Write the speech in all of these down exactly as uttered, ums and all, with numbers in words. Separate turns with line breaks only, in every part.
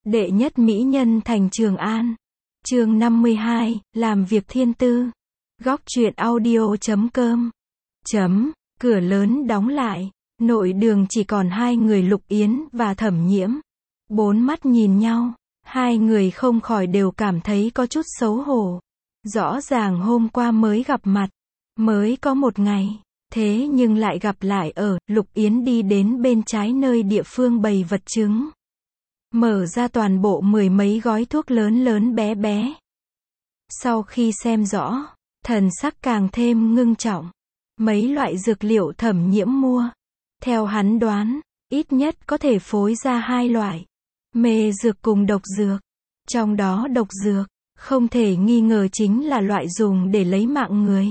Đệ nhất mỹ nhân thành Trường An. Chương năm mươi hai, làm việc thiên tư. Góc truyện audio chấm com. Chấm, cửa lớn đóng lại. Nội đường chỉ còn hai người Lục Yến và Thẩm Nhiễm. Bốn mắt nhìn nhau. Hai người không khỏi đều cảm thấy có chút xấu hổ. Rõ ràng hôm qua mới gặp mặt. Mới có một ngày. Thế nhưng lại gặp lại ở, Lục Yến đi đến bên trái nơi địa phương bày vật chứng. Mở ra toàn bộ mười mấy gói thuốc lớn lớn bé bé. Sau khi xem rõ, thần sắc càng thêm ngưng trọng. Mấy loại dược liệu Thẩm Nhiễm mua. Theo hắn đoán, ít nhất có thể phối ra hai loại. Mê dược cùng độc dược. Trong đó độc dược, không thể nghi ngờ chính là loại dùng để lấy mạng người.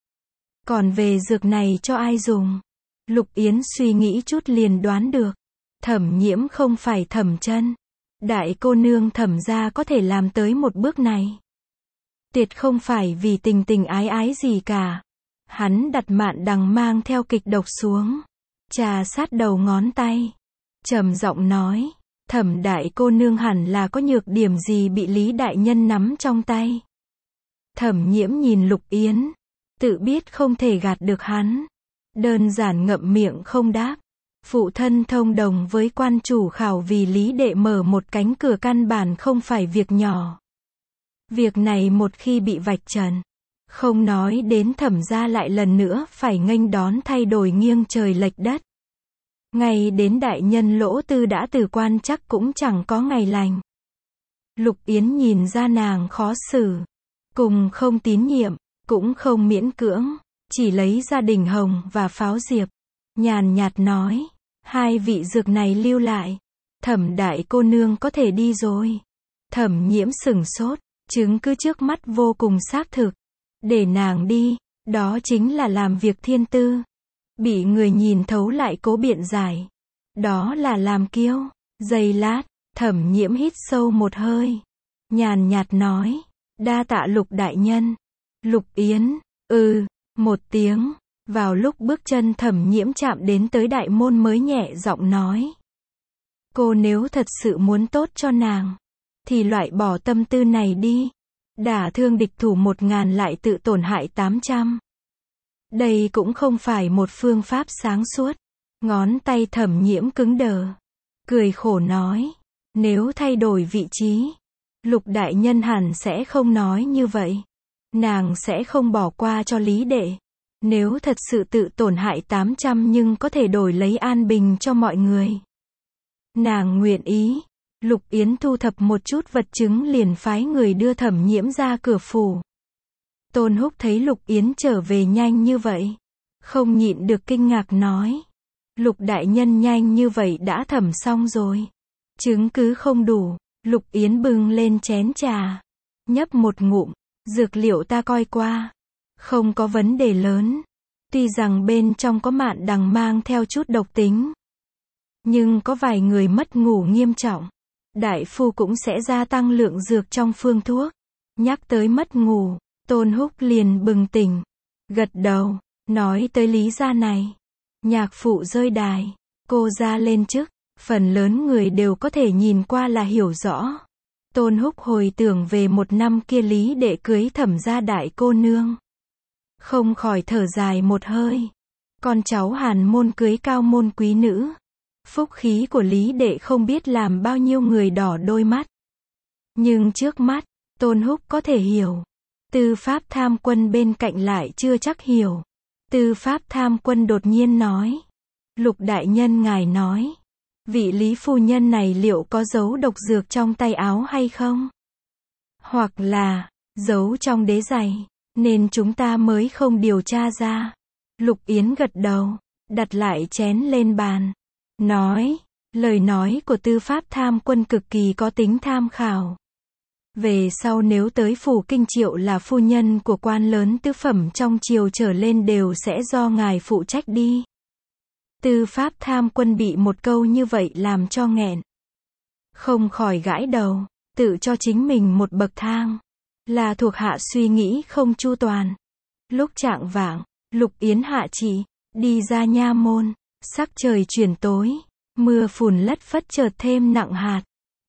Còn về dược này cho ai dùng? Lục Yến suy nghĩ chút liền đoán được. Thẩm Nhiễm không phải Thẩm Chân. Đại cô nương Thẩm gia có thể làm tới một bước này. Tuyệt không phải vì tình tình ái ái gì cả. Hắn đặt mạn đằng mang theo kịch độc xuống. Trà sát đầu ngón tay. Trầm giọng nói. Thẩm đại cô nương hẳn là có nhược điểm gì bị Lý đại nhân nắm trong tay. Thẩm Nhiễm nhìn Lục Yến. Tự biết không thể gạt được hắn. Đơn giản ngậm miệng không đáp. Phụ thân thông đồng với quan chủ khảo vì Lý đệ mở một cánh cửa căn bản không phải việc nhỏ. Việc này một khi bị vạch trần, không nói đến Thẩm gia lại lần nữa phải nghênh đón thay đổi nghiêng trời lệch đất. Ngay đến đại nhân Lỗ Tư đã từ quan chắc cũng chẳng có ngày lành. Lục Yến nhìn ra nàng khó xử, cùng không tín nhiệm, cũng không miễn cưỡng, chỉ lấy ra đỉnh hồng và pháo diệp, nhàn nhạt nói, hai vị dược này lưu lại, Thẩm đại cô nương có thể đi rồi. Thẩm Nhiễm sửng sốt, chứng cứ trước mắt vô cùng xác thực, để nàng đi, đó chính là làm việc thiên tư. Bị người nhìn thấu lại cố biện giải, đó là làm kiêu. Giây lát, Thẩm Nhiễm hít sâu một hơi, nhàn nhạt nói, đa tạ Lục đại nhân. Lục Yến, ừ, một tiếng. Vào lúc bước chân Thẩm Nhiễm chạm đến tới đại môn mới nhẹ giọng nói, cô nếu thật sự muốn tốt cho nàng, thì loại bỏ tâm tư này đi. Đả thương địch thủ một ngàn lại tự tổn hại tám trăm. Đây cũng không phải một phương pháp sáng suốt. Ngón tay Thẩm Nhiễm cứng đờ, cười khổ nói, nếu thay đổi vị trí, Lục đại nhân hẳn sẽ không nói như vậy. Nàng sẽ không bỏ qua cho Lý đệ. Nếu thật sự tự tổn hại tám trăm nhưng có thể đổi lấy an bình cho mọi người, nàng nguyện ý. Lục Yến thu thập một chút vật chứng liền phái người đưa Thẩm Nhiễm ra cửa phủ. Tôn Húc thấy Lục Yến trở về nhanh như vậy, không nhịn được kinh ngạc nói, Lục đại nhân nhanh như vậy đã thẩm xong rồi. Chứng cứ không đủ. Lục Yến bưng lên chén trà, nhấp một ngụm, dược liệu ta coi qua, không có vấn đề lớn. Tuy rằng bên trong có mạn đằng mang theo chút độc tính, nhưng có vài người mất ngủ nghiêm trọng, đại phu cũng sẽ gia tăng lượng dược trong phương thuốc. Nhắc tới mất ngủ, Tôn Húc liền bừng tỉnh, gật đầu, nói tới lý gia này. Nhạc phụ rơi đài, cô ra lên chức, phần lớn người đều có thể nhìn qua là hiểu rõ. Tôn Húc hồi tưởng về một năm kia Lý đệ cưới Thẩm gia đại cô nương, không khỏi thở dài một hơi. Con cháu Hàn môn cưới cao môn quý nữ, phúc khí của Lý đệ không biết làm bao nhiêu người đỏ đôi mắt. Nhưng trước mắt, Tôn Húc có thể hiểu. Tư Pháp Tham Quân bên cạnh lại chưa chắc hiểu. Tư Pháp Tham Quân đột nhiên nói, Lục đại nhân ngài nói, vị Lý phu nhân này liệu có giấu độc dược trong tay áo hay không? Hoặc là, giấu trong đế giày, nên chúng ta mới không điều tra ra. Lục Yến gật đầu, đặt lại chén lên bàn, nói, lời nói của Tư Pháp Tham Quân cực kỳ có tính tham khảo. Về sau nếu tới phủ Kinh Triệu là phu nhân của quan lớn tứ phẩm trong triều trở lên đều sẽ do ngài phụ trách đi. Tư Pháp Tham Quân bị một câu như vậy làm cho nghẹn, không khỏi gãi đầu, tự cho chính mình một bậc thang, là thuộc hạ suy nghĩ không chu toàn. Lúc chạng vạng, Lục Yến hạ chỉ, đi ra nha môn, sắc trời chuyển tối, mưa phùn lất phất chợt thêm nặng hạt.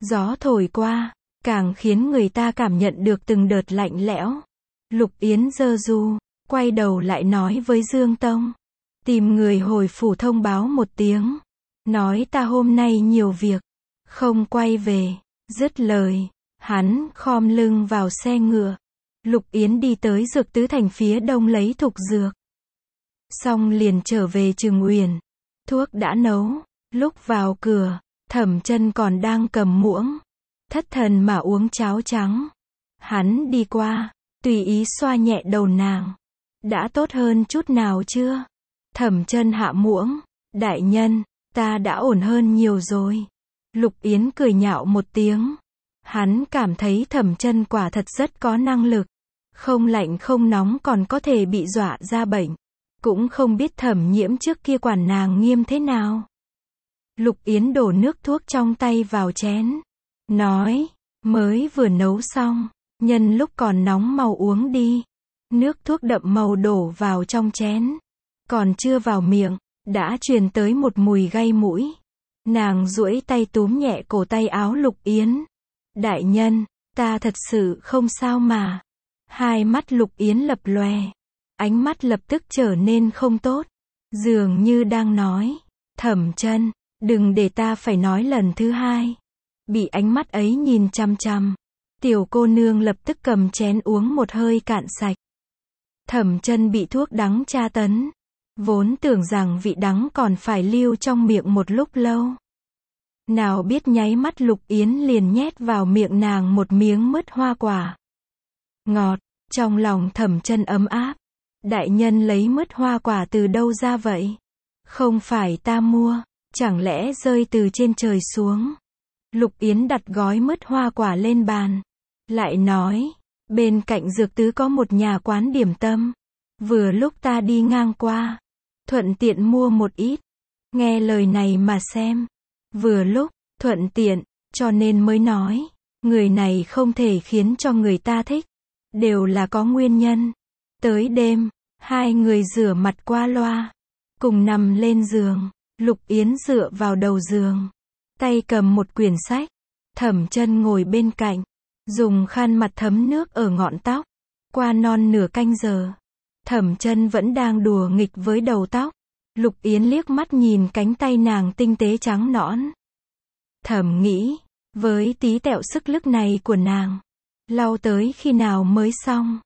Gió thổi qua, càng khiến người ta cảm nhận được từng đợt lạnh lẽo. Lục Yến giơ ru, quay đầu lại nói với Dương Tông. Tìm người hồi phủ thông báo một tiếng. Nói ta hôm nay nhiều việc, không quay về. Dứt lời, hắn khom lưng vào xe ngựa. Lục Yến đi tới Dược Tứ Thành phía đông lấy thục dược. Xong liền trở về Trừng Uyển. Thuốc đã nấu, lúc vào cửa, Thẩm Chân còn đang cầm muỗng, thất thần mà uống cháo trắng. Hắn đi qua, tùy ý xoa nhẹ đầu nàng. Đã tốt hơn chút nào chưa? Thẩm Chân hạ muỗng, đại nhân, ta đã ổn hơn nhiều rồi. Lục Yến cười nhạo một tiếng. Hắn cảm thấy Thẩm Chân quả thật rất có năng lực. Không lạnh không nóng còn có thể bị dọa ra bệnh. Cũng không biết Thẩm Nhiễm trước kia quản nàng nghiêm thế nào. Lục Yến đổ nước thuốc trong tay vào chén. Nói, mới vừa nấu xong, nhân lúc còn nóng mau uống đi. Nước thuốc đậm màu đổ vào trong chén. Còn chưa vào miệng, đã truyền tới một mùi gây mũi. Nàng duỗi tay túm nhẹ cổ tay áo Lục Yến. Đại nhân, ta thật sự không sao mà. Hai mắt Lục Yến lập lòe. Ánh mắt lập tức trở nên không tốt. Dường như đang nói, Thẩm Chân, đừng để ta phải nói lần thứ hai. Bị ánh mắt ấy nhìn chằm chằm, tiểu cô nương lập tức cầm chén uống một hơi cạn sạch. Thẩm Chân bị thuốc đắng tra tấn. Vốn tưởng rằng vị đắng còn phải lưu trong miệng một lúc lâu. Nào biết nháy mắt Lục Yến liền nhét vào miệng nàng một miếng mứt hoa quả. Ngọt, trong lòng Thẩm Chân ấm áp. Đại nhân lấy mứt hoa quả từ đâu ra vậy? Không phải ta mua, chẳng lẽ rơi từ trên trời xuống? Lục Yến đặt gói mứt hoa quả lên bàn. Lại nói, bên cạnh Dược Tứ có một nhà quán điểm tâm. Vừa lúc ta đi ngang qua, thuận tiện mua một ít. Nghe lời này mà xem. Vừa lúc, thuận tiện, cho nên mới nói. Người này không thể khiến cho người ta thích. Đều là có nguyên nhân. Tới đêm, hai người rửa mặt qua loa. Cùng nằm lên giường. Lục Yến dựa vào đầu giường. Tay cầm một quyển sách. Thẩm Chân ngồi bên cạnh. Dùng khăn mặt thấm nước ở ngọn tóc. Qua non nửa canh giờ. Thẩm Chân vẫn đang đùa nghịch với đầu tóc. Lục Yến liếc mắt nhìn cánh tay nàng tinh tế trắng nõn. Thầm nghĩ, với tí tẹo sức lực này của nàng, lau tới khi nào mới xong.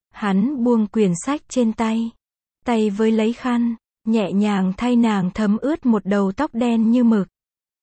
Hắn buông quyển sách trên tay. Tay với lấy khăn, nhẹ nhàng thay nàng thấm ướt một đầu tóc đen như mực.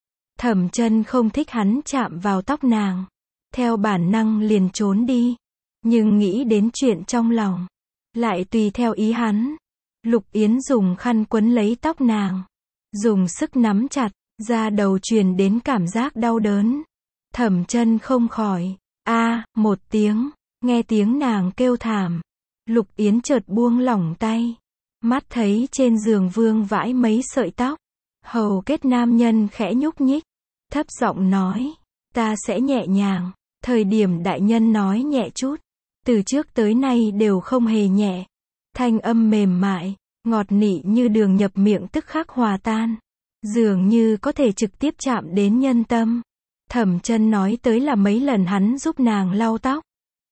Thẩm Chân không thích hắn chạm vào tóc nàng. Theo bản năng liền trốn đi. Nhưng nghĩ đến chuyện trong lòng, lại tùy theo ý hắn. Lục Yến dùng khăn quấn lấy tóc nàng. Dùng sức nắm chặt, da đầu truyền đến cảm giác đau đớn. Thẩm Chân không khỏi, a một tiếng, nghe tiếng nàng kêu thảm. Lục Yến chợt buông lỏng tay. Mắt thấy trên giường vương vãi mấy sợi tóc. Hầu kết nam nhân khẽ nhúc nhích. Thấp giọng nói, ta sẽ nhẹ nhàng. Thời điểm đại nhân nói nhẹ chút. Từ trước tới nay đều không hề nhẹ. Thanh âm mềm mại, ngọt nị như đường nhập miệng tức khắc hòa tan. Dường như có thể trực tiếp chạm đến nhân tâm. Thẩm Chân nói tới là mấy lần hắn giúp nàng lau tóc.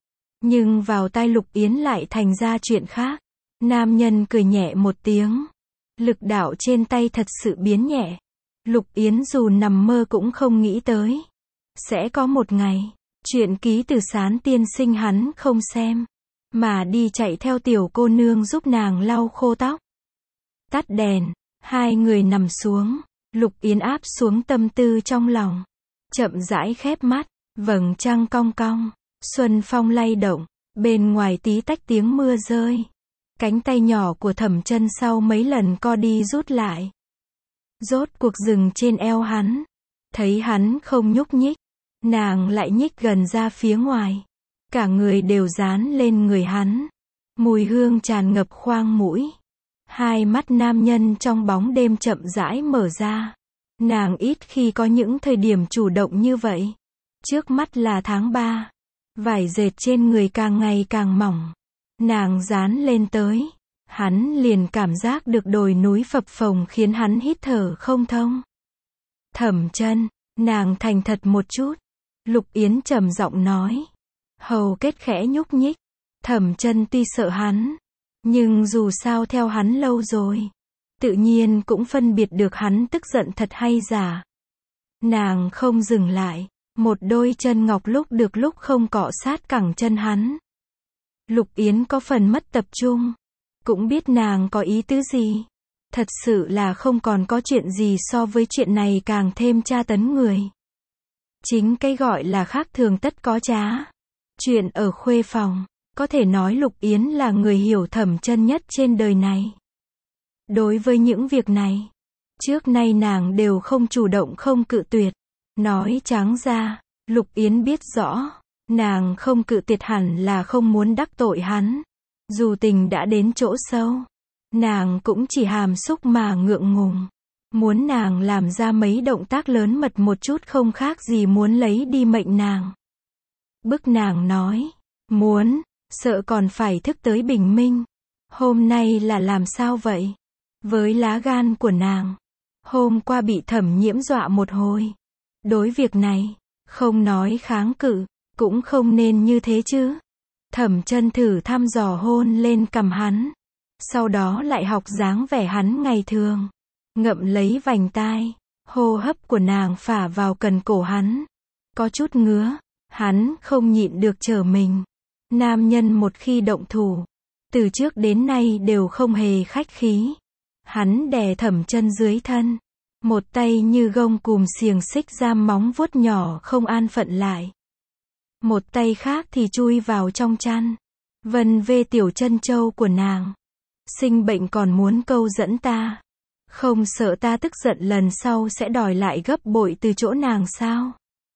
Nhưng vào tai Lục Yến lại thành ra chuyện khác. Nam nhân cười nhẹ một tiếng. Lực đạo trên tay thật sự biến nhẹ. Lục Yến dù nằm mơ cũng không nghĩ tới. Sẽ có một ngày, chuyện ký từ Sán tiên sinh hắn không xem. Mà đi chạy theo tiểu cô nương giúp nàng lau khô tóc. Tắt đèn, hai người nằm xuống. Lục Yến áp xuống tâm tư trong lòng. Chậm rãi khép mắt, vầng trăng cong cong. Xuân phong lay động, bên ngoài tí tách tiếng mưa rơi. Cánh tay nhỏ của Thẩm Chân sau mấy lần co đi rút lại. Rốt cuộc dừng trên eo hắn. Thấy hắn không nhúc nhích, nàng lại nhích gần ra phía ngoài. Cả người đều dán lên người hắn. Mùi hương tràn ngập khoang mũi. Hai mắt nam nhân trong bóng đêm chậm rãi mở ra. Nàng ít khi có những thời điểm chủ động như vậy. Trước mắt là tháng ba. Vải dệt trên người càng ngày càng mỏng. Nàng dán lên tới. Hắn liền cảm giác được đồi núi phập phồng khiến hắn hít thở không thông. Thẩm Chân, nàng thành thật một chút. Lục Yến trầm giọng nói. Hầu kết khẽ nhúc nhích. Thẩm Chân tuy sợ hắn, nhưng dù sao theo hắn lâu rồi, tự nhiên cũng phân biệt được hắn tức giận thật hay giả. Nàng không dừng lại, một đôi chân ngọc lúc được lúc không cọ sát cẳng chân hắn. Lục Yến có phần mất tập trung, cũng biết nàng có ý tứ gì. Thật sự là không còn có chuyện gì so với chuyện này càng thêm tra tấn người. Chính cái gọi là khác thường tất có trá. Chuyện ở khuê phòng, có thể nói Lục Yến là người hiểu Thẩm Chân nhất trên đời này. Đối với những việc này, trước nay nàng đều không chủ động không cự tuyệt. Nói trắng ra, Lục Yến biết rõ, nàng không cự tuyệt hẳn là không muốn đắc tội hắn. Dù tình đã đến chỗ sâu, nàng cũng chỉ hàm xúc mà ngượng ngùng. Muốn nàng làm ra mấy động tác lớn mật một chút không khác gì muốn lấy đi mệnh nàng. Bức nàng nói, muốn, sợ còn phải thức tới bình minh. Hôm nay là làm sao vậy? Với lá gan của nàng, hôm qua bị Thẩm Nhiễm dọa một hồi. Đối việc này, không nói kháng cự, cũng không nên như thế chứ. Thẩm Chân thử thăm dò hôn lên cằm hắn, sau đó lại học dáng vẻ hắn ngày thường, ngậm lấy vành tai, hô hấp của nàng phả vào cần cổ hắn, có chút ngứa, hắn không nhịn được trở mình. Nam nhân một khi động thủ, từ trước đến nay đều không hề khách khí. Hắn đè Thẩm Chân dưới thân, một tay như gông cùm xiềng xích giam móng vuốt nhỏ không an phận lại. Một tay khác thì chui vào trong chăn, vân vê tiểu chân châu của nàng. Sinh bệnh còn muốn câu dẫn ta, không sợ ta tức giận lần sau sẽ đòi lại gấp bội từ chỗ nàng sao?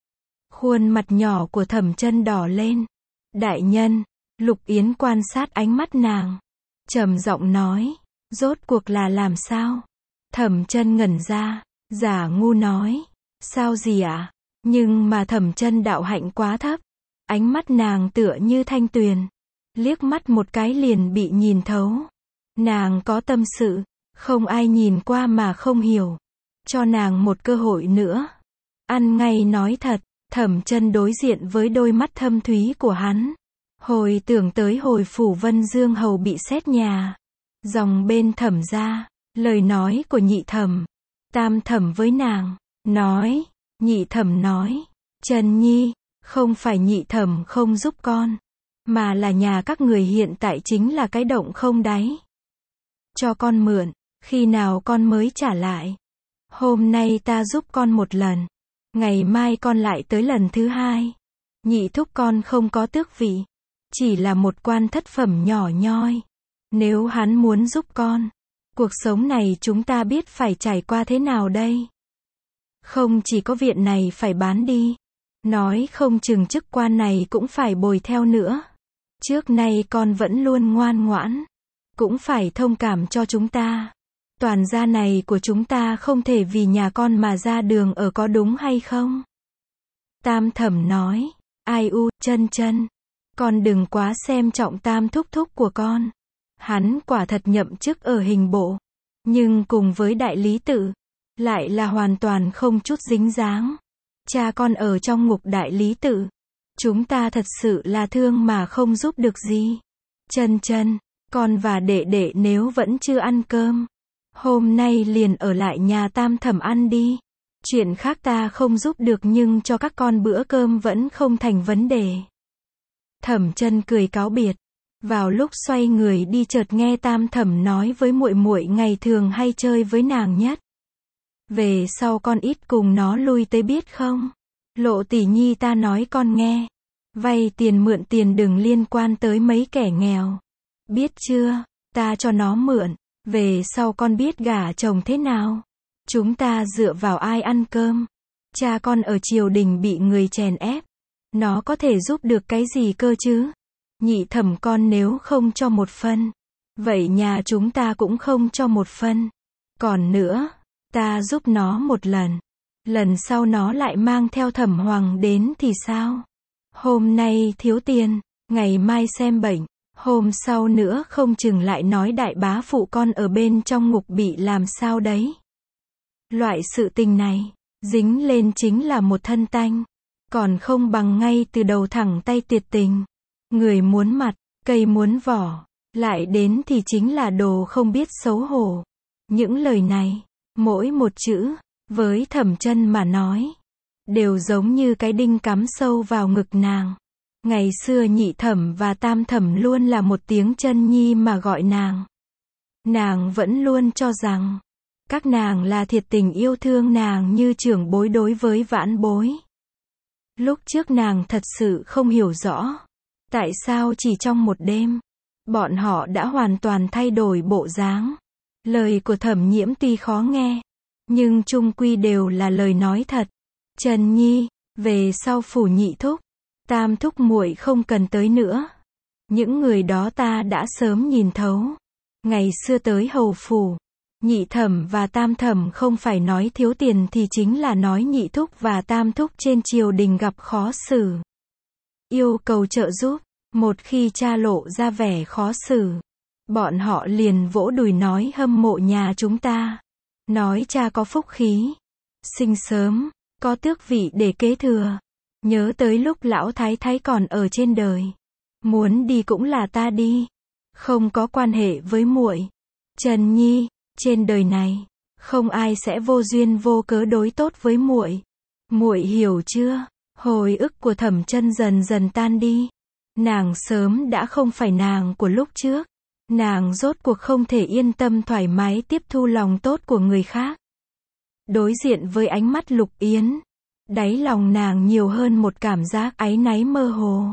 Khuôn mặt nhỏ của Thẩm Chân đỏ lên. Đại nhân, Lục Yến quan sát ánh mắt nàng, trầm giọng nói, rốt cuộc là làm sao? Thẩm Chân ngẩn ra, giả ngu nói, sao gì ạ? À? Nhưng mà Thẩm Chân đạo hạnh quá thấp, ánh mắt nàng tựa như thanh tuyền, liếc mắt một cái liền bị nhìn thấu. Nàng có tâm sự, không ai nhìn qua mà không hiểu. Cho nàng một cơ hội nữa. Ăn ngay nói thật, Thẩm Chân đối diện với đôi mắt thâm thúy của hắn. Hồi tưởng tới hồi phủ Vân Dương hầu bị xét nhà. Dòng bên Thẩm gia, lời nói của nhị thẩm, tam thẩm với nàng, nói, nhị thẩm nói, Chân nhi, không phải nhị thẩm không giúp con, mà là nhà các người hiện tại chính là cái động không đáy. Cho con mượn, khi nào con mới trả lại? Hôm nay ta giúp con một lần, ngày mai con lại tới lần thứ hai. Nhị thúc con không có tước vị, chỉ là một quan thất phẩm nhỏ nhoi. Nếu hắn muốn giúp con, cuộc sống này chúng ta biết phải trải qua thế nào đây? Không chỉ có viện này phải bán đi, nói không chừng chức quan này cũng phải bồi theo nữa. Trước nay con vẫn luôn ngoan ngoãn, cũng phải thông cảm cho chúng ta. Toàn gia này của chúng ta không thể vì nhà con mà ra đường ở, có đúng hay không? Tam thẩm nói, ai u, Chân Chân, con đừng quá xem trọng Tam thúc thúc của con. Hắn quả thật nhậm chức ở hình bộ, nhưng cùng với đại lý tự, lại là hoàn toàn không chút dính dáng. Cha con ở trong ngục đại lý tự, chúng ta thật sự là thương mà không giúp được gì. Chân Chân, con và đệ đệ nếu vẫn chưa ăn cơm, hôm nay liền ở lại nhà Tam thẩm ăn đi. Chuyện khác ta không giúp được nhưng cho các con bữa cơm vẫn không thành vấn đề. Thẩm Chân cười cáo biệt. Vào lúc xoay người đi chợt nghe Tam thẩm nói với muội muội ngày thường hay chơi với nàng nhất. Về sau con ít cùng nó lui tới biết không? Lộ tỷ nhi ta nói con nghe. Vay tiền mượn tiền đừng liên quan tới mấy kẻ nghèo. Biết chưa? Ta cho nó mượn. Về sau con biết gả chồng thế nào? Chúng ta dựa vào ai ăn cơm? Cha con ở triều đình bị người chèn ép. Nó có thể giúp được cái gì cơ chứ? Nhị thẩm con nếu không cho một phân, vậy nhà chúng ta cũng không cho một phân. Còn nữa, ta giúp nó một lần. Lần sau nó lại mang theo Thẩm Hoàng đến thì sao? Hôm nay thiếu tiền, ngày mai xem bệnh, hôm sau nữa không chừng lại nói đại bá phụ con ở bên trong ngục bị làm sao đấy. Loại sự tình này, dính lên chính là một thân tanh. còn không bằng ngay từ đầu thẳng tay tuyệt tình. Người muốn mặt, cây muốn vỏ, lại đến thì chính là đồ không biết xấu hổ. Những lời này, mỗi một chữ, với Thẩm Chân mà nói, đều giống như cái đinh cắm sâu vào ngực nàng. Ngày xưa nhị thẩm và tam thẩm luôn là một tiếng Chân Nhi mà gọi nàng. Nàng vẫn luôn cho rằng, các nàng là thiệt tình yêu thương nàng như trưởng bối đối với vãn bối. Lúc trước nàng thật sự không hiểu rõ, tại sao chỉ trong một đêm, bọn họ đã hoàn toàn thay đổi bộ dáng. Lời của Thẩm Nhiễm tuy khó nghe, nhưng chung quy đều là lời nói thật. Trần Nhi, về sau phủ nhị thúc, tam thúc muội không cần tới nữa. Những người đó ta đã sớm nhìn thấu. Ngày xưa tới hầu phủ, nhị thẩm và tam thẩm không phải nói thiếu tiền thì chính là nói nhị thúc và tam thúc trên triều đình gặp khó xử, yêu cầu trợ giúp. Một khi cha lộ ra vẻ khó xử, bọn họ liền vỗ đùi nói hâm mộ nhà chúng ta, nói cha có phúc khí, sinh sớm, có tước vị để kế thừa. Nhớ tới lúc lão thái thái còn ở trên đời, muốn đi cũng là ta đi, không có quan hệ với muội. Trần Nhi, trên đời này, không ai sẽ vô duyên vô cớ đối tốt với muội. Muội hiểu chưa? Hồi ức của Thẩm Chân dần dần tan đi. Nàng sớm đã không phải nàng của lúc trước. Nàng rốt cuộc không thể yên tâm thoải mái tiếp thu lòng tốt của người khác. Đối diện với ánh mắt Lục Yến, đáy lòng nàng nhiều hơn một cảm giác áy náy mơ hồ.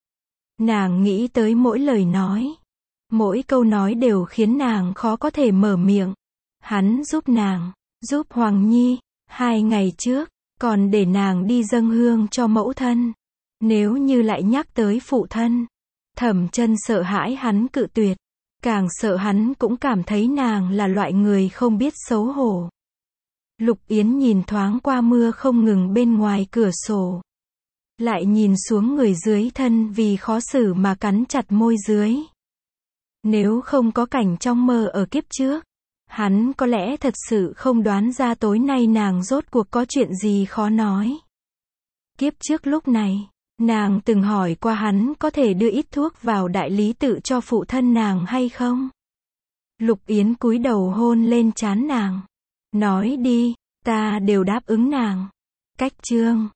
Nàng nghĩ tới mỗi lời nói, mỗi câu nói đều khiến nàng khó có thể mở miệng. Hắn giúp nàng, giúp Hoàng Nhi, hai ngày trước, còn để nàng đi dâng hương cho mẫu thân. Nếu như lại nhắc tới phụ thân, Thẩm Chân sợ hãi hắn cự tuyệt, càng sợ hắn cũng cảm thấy nàng là loại người không biết xấu hổ. Lục Yến nhìn thoáng qua mưa không ngừng bên ngoài cửa sổ, lại nhìn xuống người dưới thân vì khó xử mà cắn chặt môi dưới. Nếu không có cảnh trong mơ ở kiếp trước, hắn có lẽ thật sự không đoán ra tối nay nàng rốt cuộc có chuyện gì khó nói. Kiếp trước lúc này, nàng từng hỏi qua hắn có thể đưa ít thuốc vào đại lý tự cho phụ thân nàng hay không. Lục Yến cúi đầu hôn lên trán nàng, nói đi, ta đều đáp ứng nàng. Cách chương